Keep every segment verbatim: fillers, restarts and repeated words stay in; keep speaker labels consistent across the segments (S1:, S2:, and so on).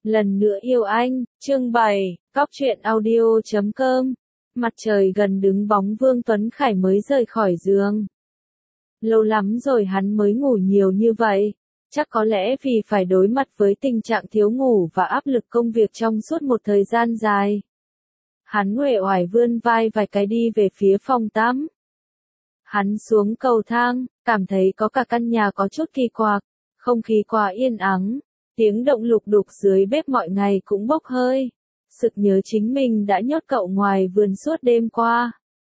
S1: Lần nữa yêu anh, chương bảy, Cóc truyện audio chấm com. Mặt trời gần đứng bóng Vương Tuấn Khải mới rời khỏi giường. Lâu lắm rồi hắn mới ngủ nhiều như vậy. Chắc có lẽ vì phải đối mặt với tình trạng thiếu ngủ và áp lực công việc trong suốt một thời gian dài. Hắn uể oải vươn vai vài cái đi về phía phòng tắm. Hắn xuống cầu thang, cảm thấy có cả căn nhà có chút kỳ quặc, không khí quá yên ắng, tiếng động lục đục dưới bếp mọi ngày cũng bốc hơi. Sực nhớ chính mình đã nhốt cậu ngoài vườn suốt đêm qua.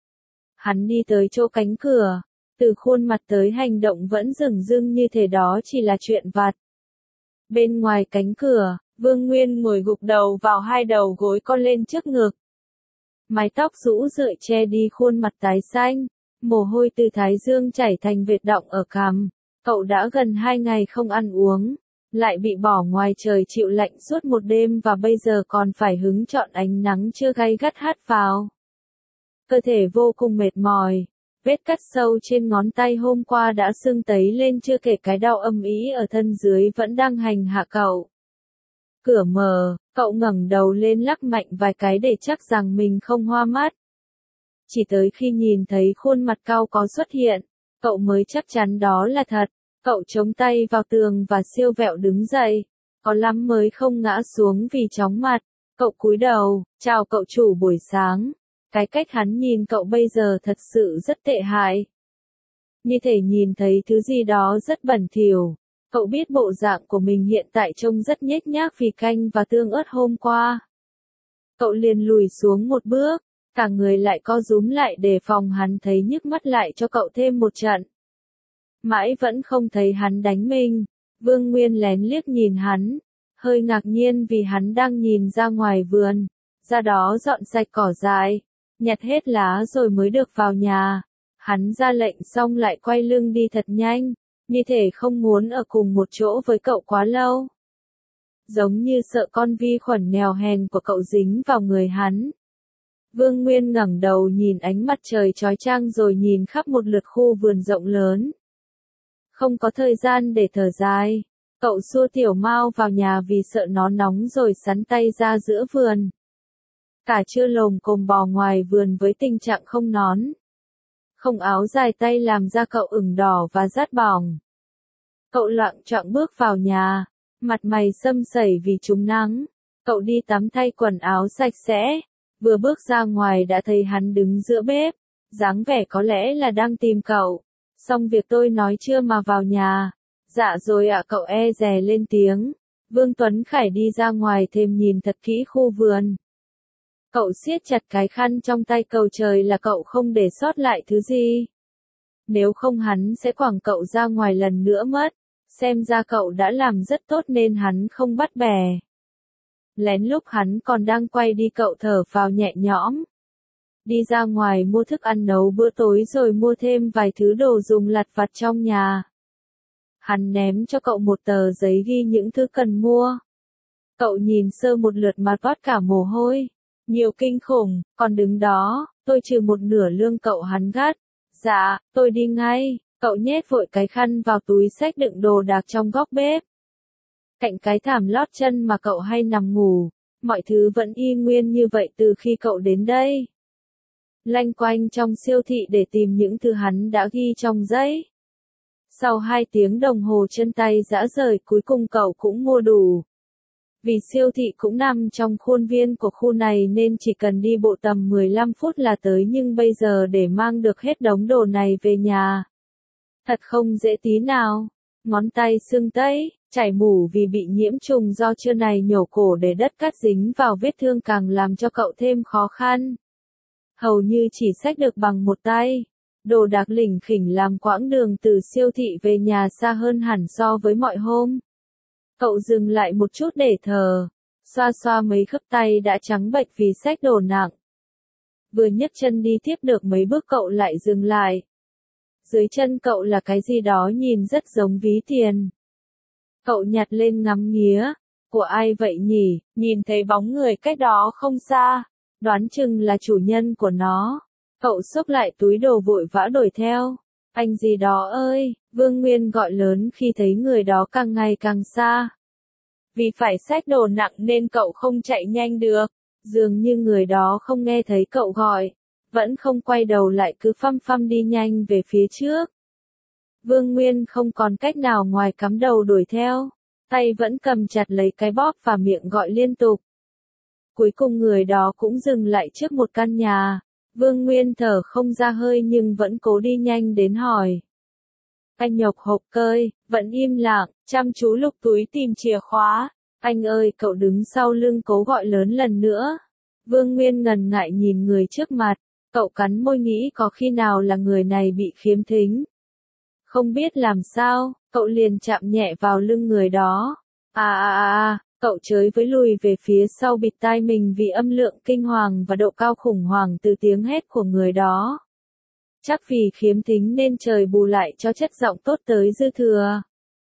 S1: Hắn đi tới chỗ cánh cửa, từ khuôn mặt tới hành động vẫn dửng dưng như thể đó chỉ là chuyện vặt. Bên ngoài cánh cửa, Vương Nguyên ngồi gục đầu vào hai đầu gối con lên trước ngực. Mái tóc rũ rượi che đi khuôn mặt tái xanh, mồ hôi từ thái dương chảy thành vệt đọng ở cằm. Cậu đã gần hai ngày không ăn uống, lại bị bỏ ngoài trời chịu lạnh suốt một đêm và bây giờ còn phải hứng chọn ánh nắng chưa gay gắt hắt vào. Cơ thể vô cùng mệt mỏi, vết cắt sâu trên ngón tay hôm qua đã sưng tấy lên chưa kể cái đau âm ỉ ở thân dưới vẫn đang hành hạ cậu. Cửa mở, cậu ngẩng đầu lên lắc mạnh vài cái để chắc rằng mình không hoa mắt. Chỉ tới khi nhìn thấy khuôn mặt cau có xuất hiện, cậu mới chắc chắn đó là thật. Cậu chống tay vào tường và siêu vẹo đứng dậy. Có lắm mới không ngã xuống vì chóng mặt. Cậu cúi đầu, chào cậu chủ buổi sáng. Cái cách hắn nhìn cậu bây giờ thật sự rất tệ hại. Như thể nhìn thấy thứ gì đó rất bẩn thỉu. Cậu biết bộ dạng của mình hiện tại trông rất nhếch nhác vì canh và tương ớt hôm qua. Cậu liền lùi xuống một bước, cả người lại co rúm lại để phòng hắn thấy nhức mắt lại cho cậu thêm một trận. Mãi vẫn không thấy hắn đánh mình, Vương Nguyên lén liếc nhìn hắn, hơi ngạc nhiên vì hắn đang nhìn ra ngoài vườn, ra đó dọn sạch cỏ dại, nhặt hết lá rồi mới được vào nhà. Hắn ra lệnh xong lại quay lưng đi thật nhanh, như thể không muốn ở cùng một chỗ với cậu quá lâu. Giống như sợ con vi khuẩn nghèo hèn của cậu dính vào người hắn. Vương Nguyên ngẩng đầu nhìn ánh mặt trời chói chang rồi nhìn khắp một lượt khu vườn rộng lớn. Không có thời gian để thở dài, cậu xua Tiểu Mao vào nhà vì sợ nó nóng rồi sắn tay ra giữa vườn. Cả trưa lồm cồm bò ngoài vườn với tình trạng không nón, không áo dài tay làm da cậu ửng đỏ và rát bỏng. Cậu loạng choạng bước vào nhà, mặt mày sâm sẩy vì trúng nắng. Cậu đi tắm thay quần áo sạch sẽ, vừa bước ra ngoài đã thấy hắn đứng giữa bếp, dáng vẻ có lẽ là đang tìm cậu. Xong việc tôi nói chưa mà vào nhà. Dạ rồi ạ, cậu e dè lên tiếng. Vương Tuấn Khải đi ra ngoài thêm nhìn thật kỹ khu vườn. Cậu siết chặt cái khăn trong tay cầu trời là cậu không để sót lại thứ gì. Nếu không hắn sẽ quẳng cậu ra ngoài lần nữa mất. Xem ra cậu đã làm rất tốt nên hắn không bắt bẻ. Lén lúc hắn còn đang quay đi cậu thở vào nhẹ nhõm. Đi ra ngoài mua thức ăn nấu bữa tối rồi mua thêm vài thứ đồ dùng lặt vặt trong nhà. Hắn ném cho cậu một tờ giấy ghi những thứ cần mua. Cậu nhìn sơ một lượt mà toát cả mồ hôi. Nhiều kinh khủng, còn đứng đó, tôi trừ một nửa lương cậu hắn gắt. Dạ, tôi đi ngay. Cậu nhét vội cái khăn vào túi xách đựng đồ đạc trong góc bếp. Cạnh cái thảm lót chân mà cậu hay nằm ngủ, mọi thứ vẫn y nguyên như vậy từ khi cậu đến đây. Lanh quanh trong siêu thị để tìm những thứ hắn đã ghi trong giấy. Sau hai tiếng đồng hồ chân tay rã rời cuối cùng cậu cũng mua đủ. Vì siêu thị cũng nằm trong khuôn viên của khu này nên chỉ cần đi bộ tầm mười lăm phút là tới, nhưng bây giờ để mang được hết đống đồ này về nhà. Thật không dễ tí nào. Ngón tay sưng tấy, chảy mủ vì bị nhiễm trùng do trưa này nhổ cổ để đất cát dính vào vết thương càng làm cho cậu thêm khó khăn. Hầu như chỉ xách được bằng một tay. Đồ đạc lỉnh khỉnh làm quãng đường từ siêu thị về nhà xa hơn hẳn so với mọi hôm. Cậu dừng lại một chút để thở, xoa xoa mấy khớp tay đã trắng bệch vì xách đồ nặng. Vừa nhấc chân đi tiếp được mấy bước cậu lại dừng lại. Dưới chân cậu là cái gì đó nhìn rất giống ví tiền. Cậu nhặt lên ngắm nghía. Của ai vậy nhỉ? Nhìn thấy bóng người cách đó không xa. Đoán chừng là chủ nhân của nó. Cậu xốc lại túi đồ vội vã đuổi theo. Anh gì đó ơi, Vương Nguyên gọi lớn khi thấy người đó càng ngày càng xa. Vì phải xách đồ nặng nên cậu không chạy nhanh được. Dường như người đó không nghe thấy cậu gọi, vẫn không quay đầu lại cứ phăm phăm đi nhanh về phía trước. Vương Nguyên không còn cách nào ngoài cắm đầu đuổi theo, tay vẫn cầm chặt lấy cái bóp và miệng gọi liên tục. Cuối cùng người đó cũng dừng lại trước một căn nhà. Vương Nguyên thở không ra hơi nhưng vẫn cố đi nhanh đến hỏi. Anh nhộc hộp cơi, vẫn im lặng, chăm chú lục túi tìm chìa khóa. Anh ơi, cậu đứng sau lưng cố gọi lớn lần nữa. Vương Nguyên ngần ngại nhìn người trước mặt, cậu cắn môi nghĩ có khi nào là người này bị khiếm thính. Không biết làm sao, cậu liền chạm nhẹ vào lưng người đó. À à à à, cậu chới với lùi về phía sau bịt tai mình vì âm lượng kinh hoàng và độ cao khủng hoảng từ tiếng hét của người đó. Chắc vì khiếm thính nên trời bù lại cho chất giọng tốt tới dư thừa.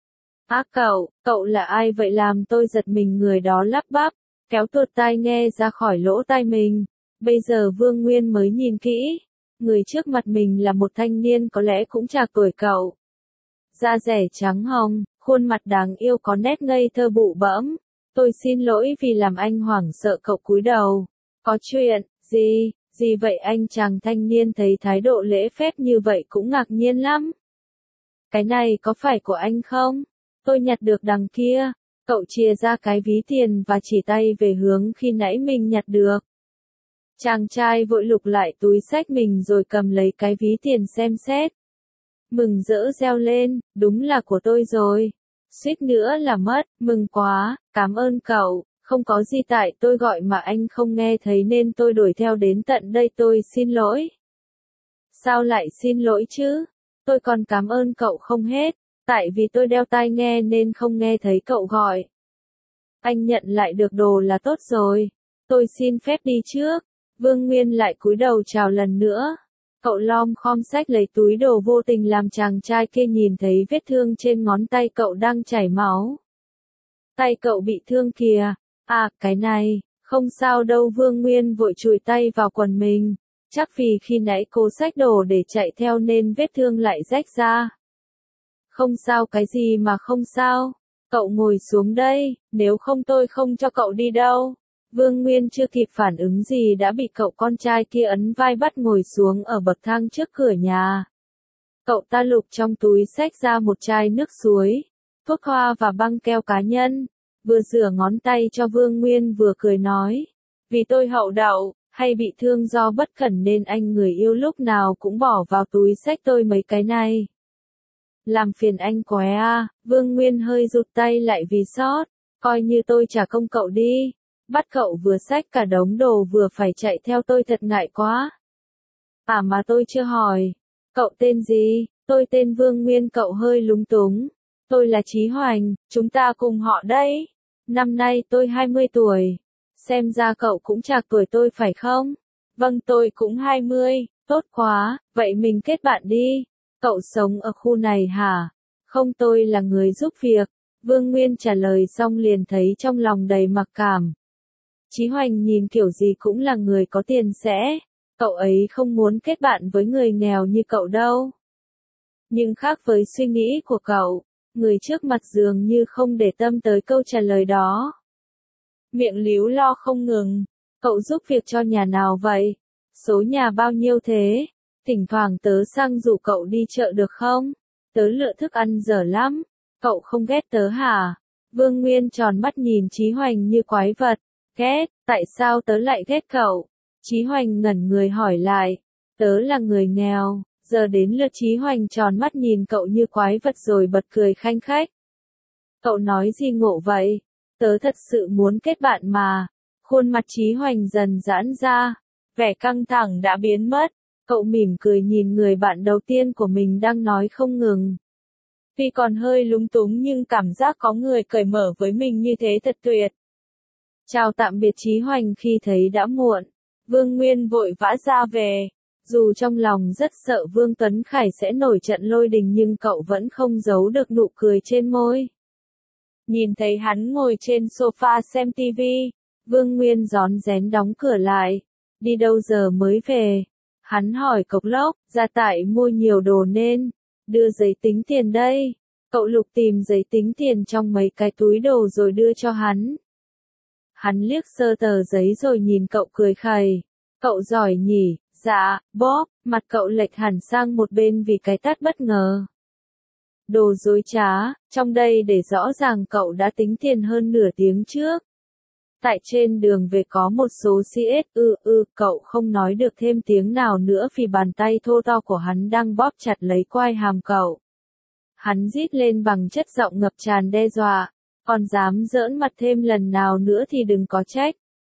S1: Á cậu, cậu là ai vậy làm tôi giật mình người đó lắp bắp, kéo tuột tai nghe ra khỏi lỗ tai mình. Bây giờ Vương Nguyên mới nhìn kỹ, người trước mặt mình là một thanh niên có lẽ cũng trạc tuổi cậu. Da rẻ trắng hồng, khuôn mặt đáng yêu có nét ngây thơ bụ bẫm. Tôi xin lỗi vì làm anh hoảng sợ cậu cúi đầu. Có chuyện, gì, gì vậy anh chàng thanh niên thấy thái độ lễ phép như vậy cũng ngạc nhiên lắm. Cái này có phải của anh không? Tôi nhặt được đằng kia. Cậu chia ra cái ví tiền và chỉ tay về hướng khi nãy mình nhặt được. Chàng trai vội lục lại túi xách mình rồi cầm lấy cái ví tiền xem xét. Mừng rỡ reo lên, đúng là của tôi rồi. Suýt nữa là mất, mừng quá, cảm ơn cậu, không có gì tại tôi gọi mà anh không nghe thấy nên tôi đuổi theo đến tận đây tôi xin lỗi. Sao lại xin lỗi chứ? Tôi còn cảm ơn cậu không hết, tại vì tôi đeo tai nghe nên không nghe thấy cậu gọi. Anh nhận lại được đồ là tốt rồi, tôi xin phép đi trước. Vương Nguyên lại cúi đầu chào lần nữa. Cậu lom khom xách lấy túi đồ vô tình làm chàng trai kia nhìn thấy vết thương trên ngón tay cậu đang chảy máu. Tay cậu bị thương kìa. À, cái này, không sao đâu Vương Nguyên vội chùi tay vào quần mình. Chắc vì khi nãy cô xách đồ để chạy theo nên vết thương lại rách ra. Không sao cái gì mà không sao. Cậu ngồi xuống đây, nếu không tôi không cho cậu đi đâu. Vương Nguyên chưa kịp phản ứng gì đã bị cậu con trai kia ấn vai bắt ngồi xuống ở bậc thang trước cửa nhà. Cậu ta lục trong túi xách ra một chai nước suối, thuốc hoa và băng keo cá nhân, vừa rửa ngón tay cho Vương Nguyên vừa cười nói. Vì tôi hậu đậu, hay bị thương do bất cẩn nên anh người yêu lúc nào cũng bỏ vào túi xách tôi mấy cái này. Làm phiền anh quá à, Vương Nguyên hơi rụt tay lại vì sót, coi như tôi trả công cậu đi. Bắt cậu vừa xách cả đống đồ vừa phải chạy theo tôi thật ngại quá. À mà tôi chưa hỏi, cậu tên gì? Tôi tên Vương Nguyên cậu hơi lúng túng. Tôi là Chí Hoành, chúng ta cùng họ đấy. Năm nay tôi hai mươi tuổi. Xem ra cậu cũng trạc tuổi tôi phải không? Vâng tôi cũng hai mươi, tốt quá, vậy mình kết bạn đi. Cậu sống ở khu này hả? Không tôi là người giúp việc. Vương Nguyên trả lời xong liền thấy trong lòng đầy mặc cảm. Chí Hoành nhìn kiểu gì cũng là người có tiền sẽ, cậu ấy không muốn kết bạn với người nghèo như cậu đâu. Nhưng khác với suy nghĩ của cậu, người trước mặt dường như không để tâm tới câu trả lời đó. Miệng líu lo không ngừng, cậu giúp việc cho nhà nào vậy? Số nhà bao nhiêu thế? Thỉnh thoảng tớ sang rủ cậu đi chợ được không? Tớ lựa thức ăn dở lắm, cậu không ghét tớ hả? Vương Nguyên tròn mắt nhìn Chí Hoành như quái vật. Ghét, tại sao tớ lại ghét cậu? Chí Hoành ngẩn người hỏi lại. Tớ là người nghèo, giờ đến lượt Chí Hoành tròn mắt nhìn cậu như quái vật rồi bật cười khanh khách. Cậu nói gì ngộ vậy? Tớ thật sự muốn kết bạn mà. Khuôn mặt Chí Hoành dần giãn ra, vẻ căng thẳng đã biến mất. Cậu mỉm cười nhìn người bạn đầu tiên của mình đang nói không ngừng. Tuy còn hơi lúng túng nhưng cảm giác có người cởi mở với mình như thế thật tuyệt. Chào tạm biệt Chí Hoành khi thấy đã muộn. Vương Nguyên vội vã ra về. Dù trong lòng rất sợ Vương Tuấn Khải sẽ nổi trận lôi đình nhưng cậu vẫn không giấu được nụ cười trên môi. Nhìn thấy hắn ngồi trên sofa xem tivi, Vương Nguyên rón rén đóng cửa lại. Đi đâu giờ mới về? Hắn hỏi cộc lốc, gia tại mua nhiều đồ nên, đưa giấy tính tiền đây. Cậu lục tìm giấy tính tiền trong mấy cái túi đồ rồi đưa cho hắn. Hắn liếc sơ tờ giấy rồi nhìn cậu cười khẩy. Cậu giỏi nhỉ, dạ, Bob, mặt cậu lệch hẳn sang một bên vì cái tát bất ngờ. Đồ dối trá, trong đây để rõ ràng cậu đã tính tiền hơn nửa tiếng trước. Tại trên đường về có một số xê ét, ư ư, cậu không nói được thêm tiếng nào nữa vì bàn tay thô to của hắn đang bóp chặt lấy quai hàm cậu. Hắn rít lên bằng chất giọng ngập tràn đe dọa, còn dám giỡn mặt thêm lần nào nữa thì đừng có trách.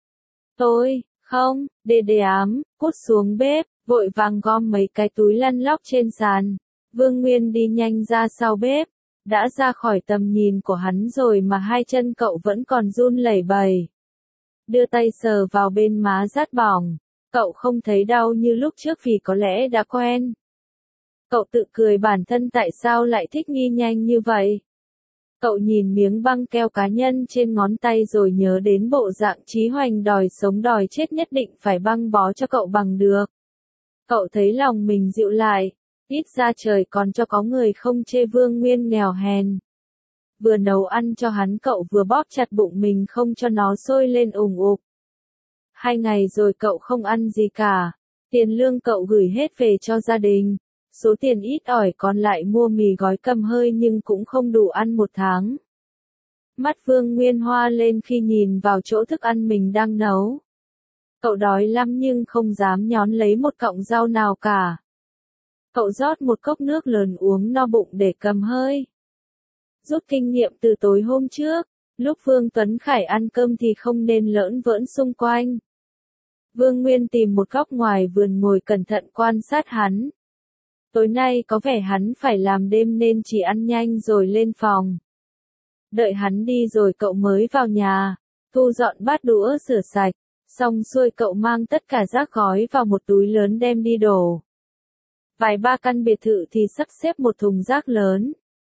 S1: Tôi, không, đê đê ám, cút xuống bếp, vội vàng gom mấy cái túi lăn lóc trên sàn. Vương Nguyên đi nhanh ra sau bếp, đã ra khỏi tầm nhìn của hắn rồi mà hai chân cậu vẫn còn run lẩy bẩy. Đưa tay sờ vào bên má rát bỏng, cậu không thấy đau như lúc trước vì có lẽ đã quen. Cậu tự cười bản thân tại sao lại thích nghi nhanh như vậy. Cậu nhìn miếng băng keo cá nhân trên ngón tay rồi nhớ đến bộ dạng Chí Hoành đòi sống đòi chết nhất định phải băng bó cho cậu bằng được. Cậu thấy lòng mình dịu lại, ít ra trời còn cho có người không chê Vương Nguyên nghèo hèn. Vừa nấu ăn cho hắn cậu vừa bóp chặt bụng mình không cho nó sôi lên ủng ục. Hai ngày rồi cậu không ăn gì cả, tiền lương cậu gửi hết về cho gia đình. Số tiền ít ỏi còn lại mua mì gói cầm hơi nhưng cũng không đủ ăn một tháng. Mắt Vương Nguyên hoa lên khi nhìn vào chỗ thức ăn mình đang nấu. Cậu đói lắm nhưng không dám nhón lấy một cọng rau nào cả. Cậu rót một cốc nước lớn uống no bụng để cầm hơi. Rút kinh nghiệm từ tối hôm trước, lúc Vương Tuấn Khải ăn cơm thì không nên lỡn vỡn xung quanh. Vương Nguyên tìm một góc ngoài vườn ngồi cẩn thận quan sát hắn. Tối nay có vẻ hắn phải làm đêm nên chỉ ăn nhanh rồi lên phòng. Đợi hắn đi rồi cậu mới vào nhà, thu dọn bát đũa rửa sạch, xong xuôi cậu mang tất cả rác gói vào một túi lớn đem đi đổ. Vài ba căn biệt thự thì sắp xếp một thùng rác lớn.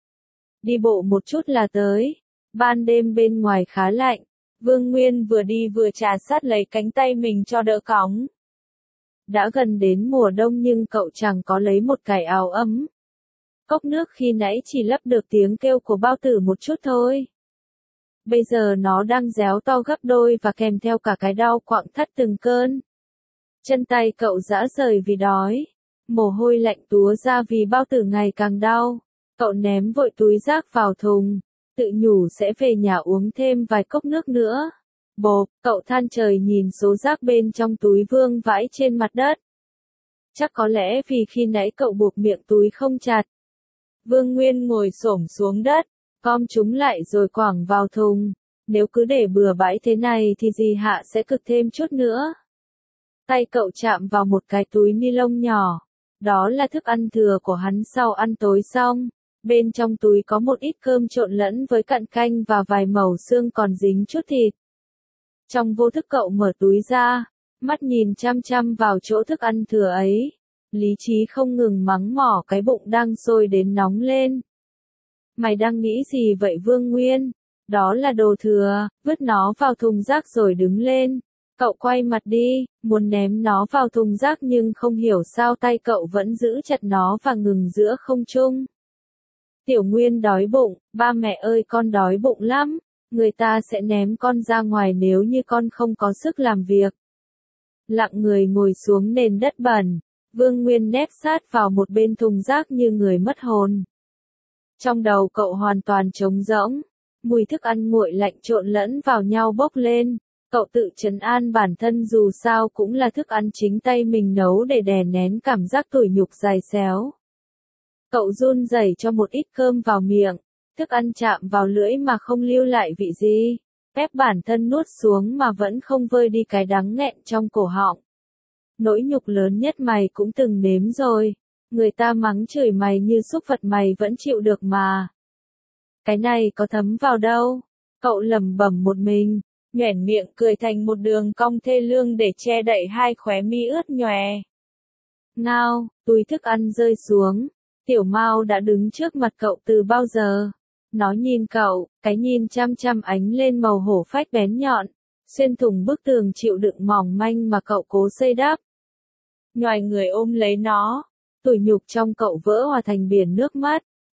S1: Đi bộ một chút là tới. Ban đêm bên ngoài khá lạnh, Vương Nguyên vừa đi vừa trà sát lấy cánh tay mình cho đỡ cóng. Đã gần đến mùa đông nhưng cậu chẳng có lấy một cái áo ấm. Cốc nước khi nãy chỉ lấp được tiếng kêu của bao tử một chút thôi. Bây giờ nó đang réo to gấp đôi và kèm theo cả cái đau quặn thắt từng cơn. Chân tay cậu rã rời vì đói. Mồ hôi lạnh túa ra vì bao tử ngày càng đau. Cậu ném vội túi rác vào thùng, tự nhủ sẽ về nhà uống thêm vài cốc nước nữa. Bộp, cậu than trời nhìn số rác bên trong túi vương vãi trên mặt đất. Chắc có lẽ vì khi nãy cậu buộc miệng túi không chặt. Vương Nguyên ngồi xổm xuống đất, gom chúng lại rồi quẳng vào thùng. Nếu cứ để bừa bãi thế này thì dì Hạ sẽ cực thêm chút nữa. Tay cậu chạm vào một cái túi ni lông nhỏ. Đó là thức ăn thừa của hắn sau ăn tối xong. Bên trong túi có một ít cơm trộn lẫn với cặn canh và vài mẩu xương còn dính chút thịt. Trong vô thức cậu mở túi ra, mắt nhìn chăm chăm vào chỗ thức ăn thừa ấy. Lý trí không ngừng mắng mỏ cái bụng đang sôi đến nóng lên. Mày đang nghĩ gì vậy Vương Nguyên? Đó là đồ thừa, vứt nó vào thùng rác rồi đứng lên. Cậu quay mặt đi, muốn ném nó vào thùng rác nhưng không hiểu sao tay cậu vẫn giữ chặt nó và ngừng giữa không trung. Tiểu Nguyên đói bụng, ba mẹ ơi con đói bụng lắm, người ta sẽ ném con ra ngoài nếu như con không có sức làm việc. Lặng người ngồi xuống nền đất bẩn, Vương Nguyên nép sát vào một bên thùng rác như người mất hồn. Trong đầu cậu hoàn toàn trống rỗng, mùi thức ăn nguội lạnh trộn lẫn vào nhau bốc lên. Cậu tự trấn an bản thân dù sao cũng là thức ăn chính tay mình nấu để đè nén cảm giác tủi nhục dài xéo. Cậu run rẩy cho một ít cơm vào miệng, thức ăn chạm vào lưỡi mà không lưu lại vị gì, ép bản thân nuốt xuống mà vẫn không vơi đi cái đắng nghẹn trong cổ họng. Nỗi nhục lớn nhất mày cũng từng nếm rồi, người ta mắng chửi mày như súc vật mày vẫn chịu được mà. Cái này có thấm vào đâu, cậu lẩm bẩm một mình. Nhoẻn miệng cười thành một đường cong thê lương để che đậy hai khóe mi ướt nhòe. Ngao, túi thức ăn rơi xuống. Tiểu Mao đã đứng trước mặt cậu từ bao giờ. Nó nhìn cậu, cái nhìn chăm chăm ánh lên màu hổ phách bén nhọn, xuyên thủng bức tường chịu đựng mỏng manh mà cậu cố xây đắp. Nhoài người ôm lấy nó, tủi nhục trong cậu vỡ hòa thành biển nước mắt.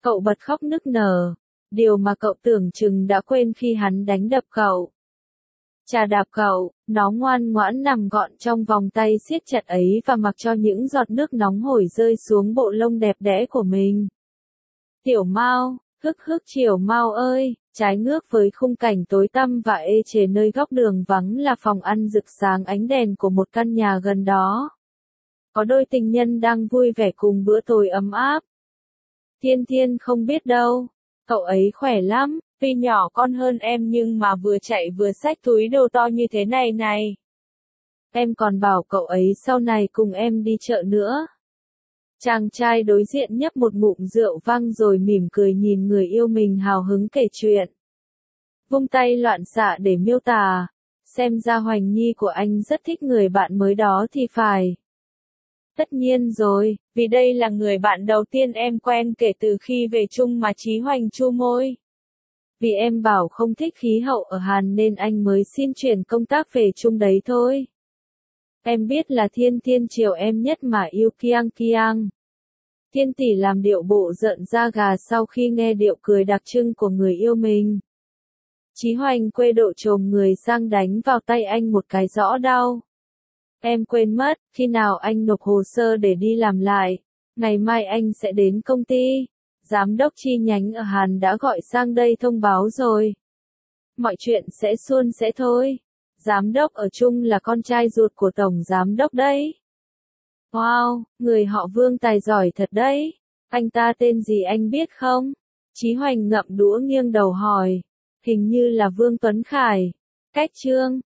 S1: Cậu bật khóc nức nở. Điều mà cậu tưởng chừng đã quên khi hắn đánh đập cậu. Chà đạp cậu, nó ngoan ngoãn nằm gọn trong vòng tay siết chặt ấy và mặc cho những giọt nước nóng hổi rơi xuống bộ lông đẹp đẽ của mình. Tiểu Mao, hức hức Triều Mao ơi, trái ngước với khung cảnh tối tăm và ê chề nơi góc đường vắng là phòng ăn rực sáng ánh đèn của một căn nhà gần đó. Có đôi tình nhân đang vui vẻ cùng bữa tối ấm áp. Thiên Thiên không biết đâu, cậu ấy khỏe lắm, tuy nhỏ con hơn em nhưng mà vừa chạy vừa xách túi đồ to như thế này này. Em còn bảo cậu ấy sau này cùng em đi chợ nữa. Chàng trai đối diện nhấp một ngụm rượu vang rồi mỉm cười nhìn người yêu mình hào hứng kể chuyện. Vung tay loạn xạ để miêu tả, xem ra Hoành Nhi của anh rất thích người bạn mới đó thì phải. Tất nhiên rồi, vì đây là người bạn đầu tiên em quen kể từ khi về chung mà Chí Hoành chu môi. Vì em bảo không thích khí hậu ở Hàn nên anh mới xin chuyển công tác về chung đấy thôi. Em biết là Thiên Thiên chiều em nhất mà yêu kiang kiang. Thiên tỷ làm điệu bộ giận da gà sau khi nghe điệu cười đặc trưng của người yêu mình. Chí Hoành quê độ trồm người sang đánh vào tay anh một cái rõ đau. Em quên mất, khi nào anh nộp hồ sơ để đi làm lại, ngày mai anh sẽ đến công ty. Giám đốc chi nhánh ở Hàn đã gọi sang đây thông báo rồi. Mọi chuyện sẽ suôn sẻ thôi. Giám đốc ở chung là con trai ruột của tổng giám đốc đấy. Wow, người họ Vương tài giỏi thật đấy. Anh ta tên gì anh biết không? Chí Hoành ngậm đũa nghiêng đầu hỏi. Hình như là Vương Tuấn Khải. Cách Trương.